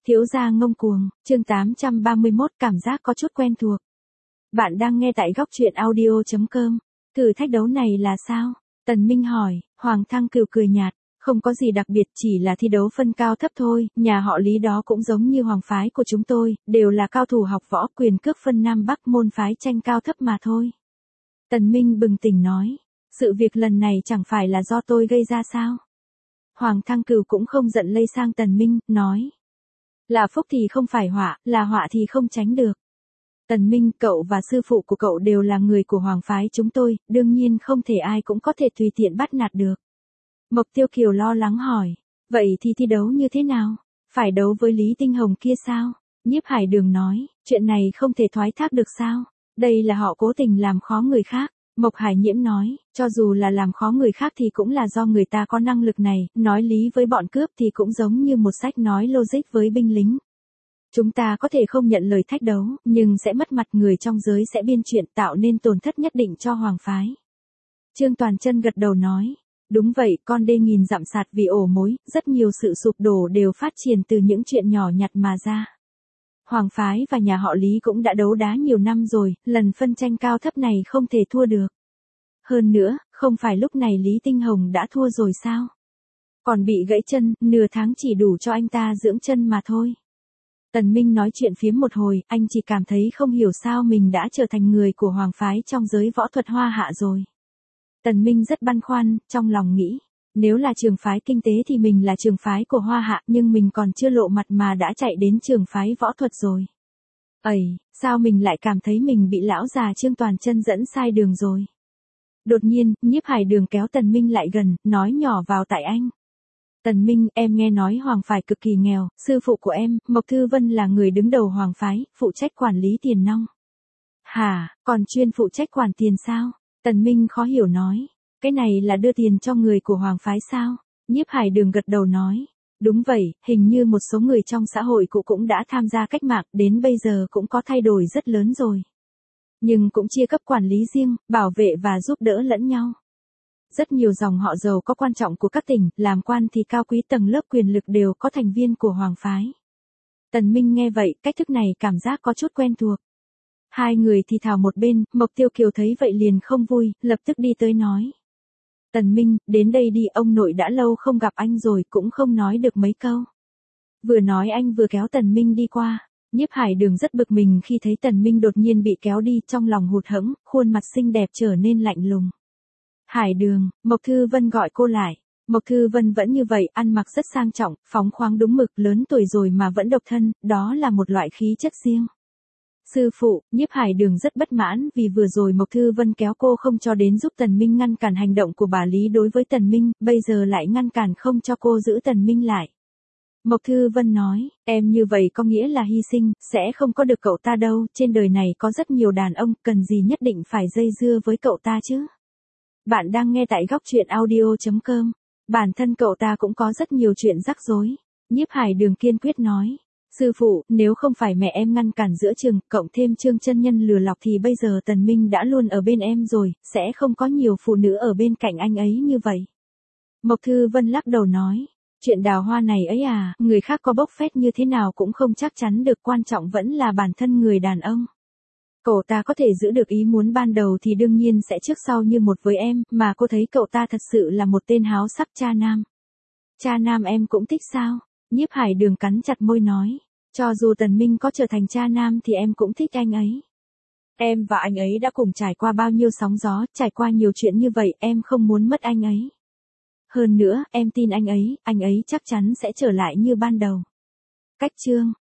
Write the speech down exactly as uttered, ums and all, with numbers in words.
Thiếu gia ngông cuồng, chương tám trăm ba mươi mốt cảm giác có chút quen thuộc. Bạn đang nghe tại góc truyện audio chấm com. Thử thách đấu này là sao? Tần Minh hỏi. Hoàng Thăng Cửu cười nhạt. Không có gì đặc biệt, chỉ là thi đấu phân cao thấp thôi, nhà họ Lý đó cũng giống như hoàng phái của chúng tôi, đều là cao thủ học võ, quyền cước phân Nam Bắc, môn phái tranh cao thấp mà thôi. Tần Minh bừng tỉnh nói. Sự việc lần này chẳng phải là do tôi gây ra sao? Hoàng Thăng Cửu cũng không giận lây sang Tần Minh, nói. Là phúc thì không phải họa, là họa thì không tránh được. Tần Minh, cậu và sư phụ của cậu đều là người của hoàng phái chúng tôi, đương nhiên không thể ai cũng có thể tùy tiện bắt nạt được. Mộc Tiêu Kiều lo lắng hỏi, vậy thì thi đấu như thế nào? Phải đấu với Lý Tinh Hồng kia sao? Nhiếp Hải Đường nói, chuyện này không thể thoái thác được sao? Đây là họ cố tình làm khó người khác. Mộc Hải Nhiễm nói, cho dù là làm khó người khác thì cũng là do người ta có năng lực này, nói lý với bọn cướp thì cũng giống như một sách nói logic với binh lính. Chúng ta có thể không nhận lời thách đấu, nhưng sẽ mất mặt, người trong giới sẽ biên chuyện tạo nên tổn thất nhất định cho hoàng phái. Trương Toàn Chân gật đầu nói, đúng vậy, con đê nghìn dặm sạt vì ổ mối, rất nhiều sự sụp đổ đều phát triển từ những chuyện nhỏ nhặt mà ra. Hoàng phái và nhà họ Lý cũng đã đấu đá nhiều năm rồi, lần phân tranh cao thấp này không thể thua được. Hơn nữa, không phải lúc này Lý Tinh Hồng đã thua rồi sao? Còn bị gãy chân, nửa tháng chỉ đủ cho anh ta dưỡng chân mà thôi. Tần Minh nói chuyện phiếm một hồi, anh chỉ cảm thấy không hiểu sao mình đã trở thành người của hoàng phái trong giới võ thuật Hoa Hạ rồi. Tần Minh rất băn khoăn, trong lòng nghĩ. Nếu là trường phái kinh tế thì mình là trường phái của Hoa Hạ, nhưng mình còn chưa lộ mặt mà đã chạy đến trường phái võ thuật rồi. Ây, sao mình lại cảm thấy mình bị lão già Trương Toàn Chân dẫn sai đường rồi. Đột nhiên, Nhiếp Hải Đường kéo Tần Minh lại gần, nói nhỏ vào tai anh. Tần Minh, em nghe nói hoàng phái cực kỳ nghèo, sư phụ của em, Mộc Thư Vân là người đứng đầu hoàng phái, phụ trách quản lý tiền nong. Hả, còn chuyên phụ trách quản tiền sao? Tần Minh khó hiểu nói. Cái này là đưa tiền cho người của hoàng phái sao? Nhiếp Hải Đường gật đầu nói. Đúng vậy, hình như một số người trong xã hội cũ cũng đã tham gia cách mạng, đến bây giờ cũng có thay đổi rất lớn rồi. Nhưng cũng chia cấp quản lý riêng, bảo vệ và giúp đỡ lẫn nhau. Rất nhiều dòng họ giàu có quan trọng của các tỉnh, làm quan thì cao quý, tầng lớp quyền lực đều có thành viên của hoàng phái. Tần Minh nghe vậy, cách thức này cảm giác có chút quen thuộc. Hai người thì thào một bên, Mộc Tiêu Kiều thấy vậy liền không vui, lập tức đi tới nói. Tần Minh, đến đây đi, ông nội đã lâu không gặp anh rồi, cũng không nói được mấy câu. Vừa nói anh vừa kéo Tần Minh đi qua. Nhiếp Hải Đường rất bực mình khi thấy Tần Minh đột nhiên bị kéo đi, trong lòng hụt hẫng, khuôn mặt xinh đẹp trở nên lạnh lùng. Hải Đường, Mộc Thư Vân gọi cô lại. Mộc Thư Vân vẫn như vậy, ăn mặc rất sang trọng, phóng khoáng đúng mực, lớn tuổi rồi mà vẫn độc thân, đó là một loại khí chất riêng. Sư phụ, Nhiếp Hải Đường rất bất mãn vì vừa rồi Mộc Thư Vân kéo cô không cho đến giúp Tần Minh ngăn cản hành động của bà Lý đối với Tần Minh, bây giờ lại ngăn cản không cho cô giữ Tần Minh lại. Mộc Thư Vân nói, em như vậy có nghĩa là hy sinh, sẽ không có được cậu ta đâu, trên đời này có rất nhiều đàn ông, cần gì nhất định phải dây dưa với cậu ta chứ. Bạn đang nghe tại góc truyện audio chấm com, bản thân cậu ta cũng có rất nhiều chuyện rắc rối. Nhiếp Hải Đường kiên quyết nói. Sư phụ, nếu không phải mẹ em ngăn cản giữa chừng, cộng thêm Trương chân nhân lừa lọc thì bây giờ Tần Minh đã luôn ở bên em rồi, sẽ không có nhiều phụ nữ ở bên cạnh anh ấy như vậy. Mộc Thư Vân lắc đầu nói, chuyện đào hoa này ấy à, người khác có bốc phét như thế nào cũng không chắc chắn được, quan trọng vẫn là bản thân người đàn ông. Cậu ta có thể giữ được ý muốn ban đầu thì đương nhiên sẽ trước sau như một với em, mà cô thấy cậu ta thật sự là một tên háo sắc cha nam. Cha nam em cũng thích sao? Nhiếp Hải Đường cắn chặt môi nói. Cho dù Tần Minh có trở thành cha nam thì em cũng thích anh ấy. Em và anh ấy đã cùng trải qua bao nhiêu sóng gió, trải qua nhiều chuyện như vậy, em không muốn mất anh ấy. Hơn nữa, em tin anh ấy, anh ấy chắc chắn sẽ trở lại như ban đầu. Cách chương.